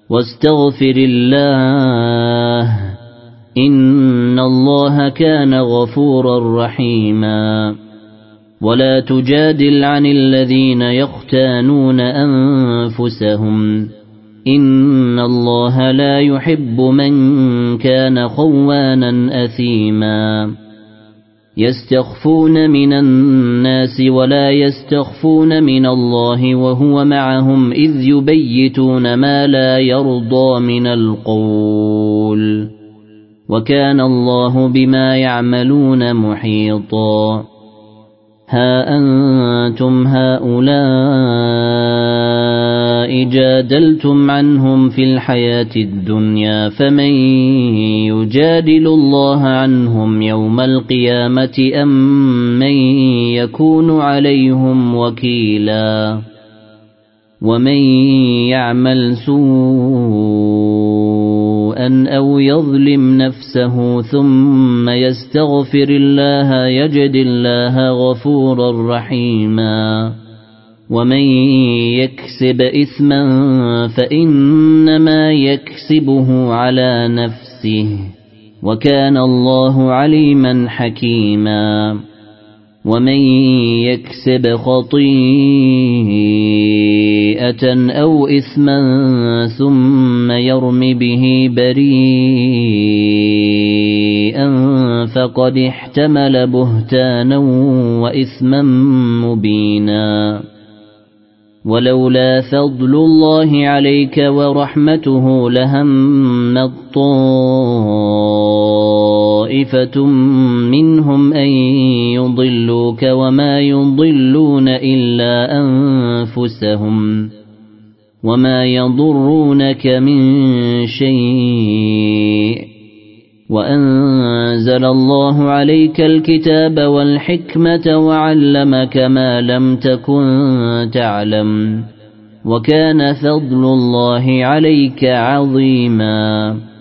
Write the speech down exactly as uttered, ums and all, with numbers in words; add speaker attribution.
Speaker 1: واستغفر الله إن الله كان غفورا رحيما ولا تجادل عن الذين يختانون أنفسهم إن الله لا يحب من كان خوانا أثيما يستخفون من الناس ولا يستخفون من الله وهو معهم إذ يبيتون ما لا يرضى من القول وكان الله بما يعملون محيطا ها أنتم هؤلاء جادلتم عنهم في الحياة الدنيا فمن يجادل الله عنهم يوم القيامة أم من يكون عليهم وكيلا ومن يعمل سوءا أو يظلم نفسه ثم يستغفر الله يجد الله غفورا رحيما ومن يكسب إثما فإنما يكسبه على نفسه وكان الله عليما حكيما ومن يكسب خطيئة أو إثما ثم يرم به بريئا فقد احتمل بهتانا وإثما مبينا ولولا فضل الله عليك ورحمته لهمت طائفة منهم أن يضلوك وما يضلون إلا أنفسهم وما يضرونك من شيء وأنزل الله عليك الكتاب والحكمة وعلمك ما لم تكن تعلم وكان فضل الله عليك عظيما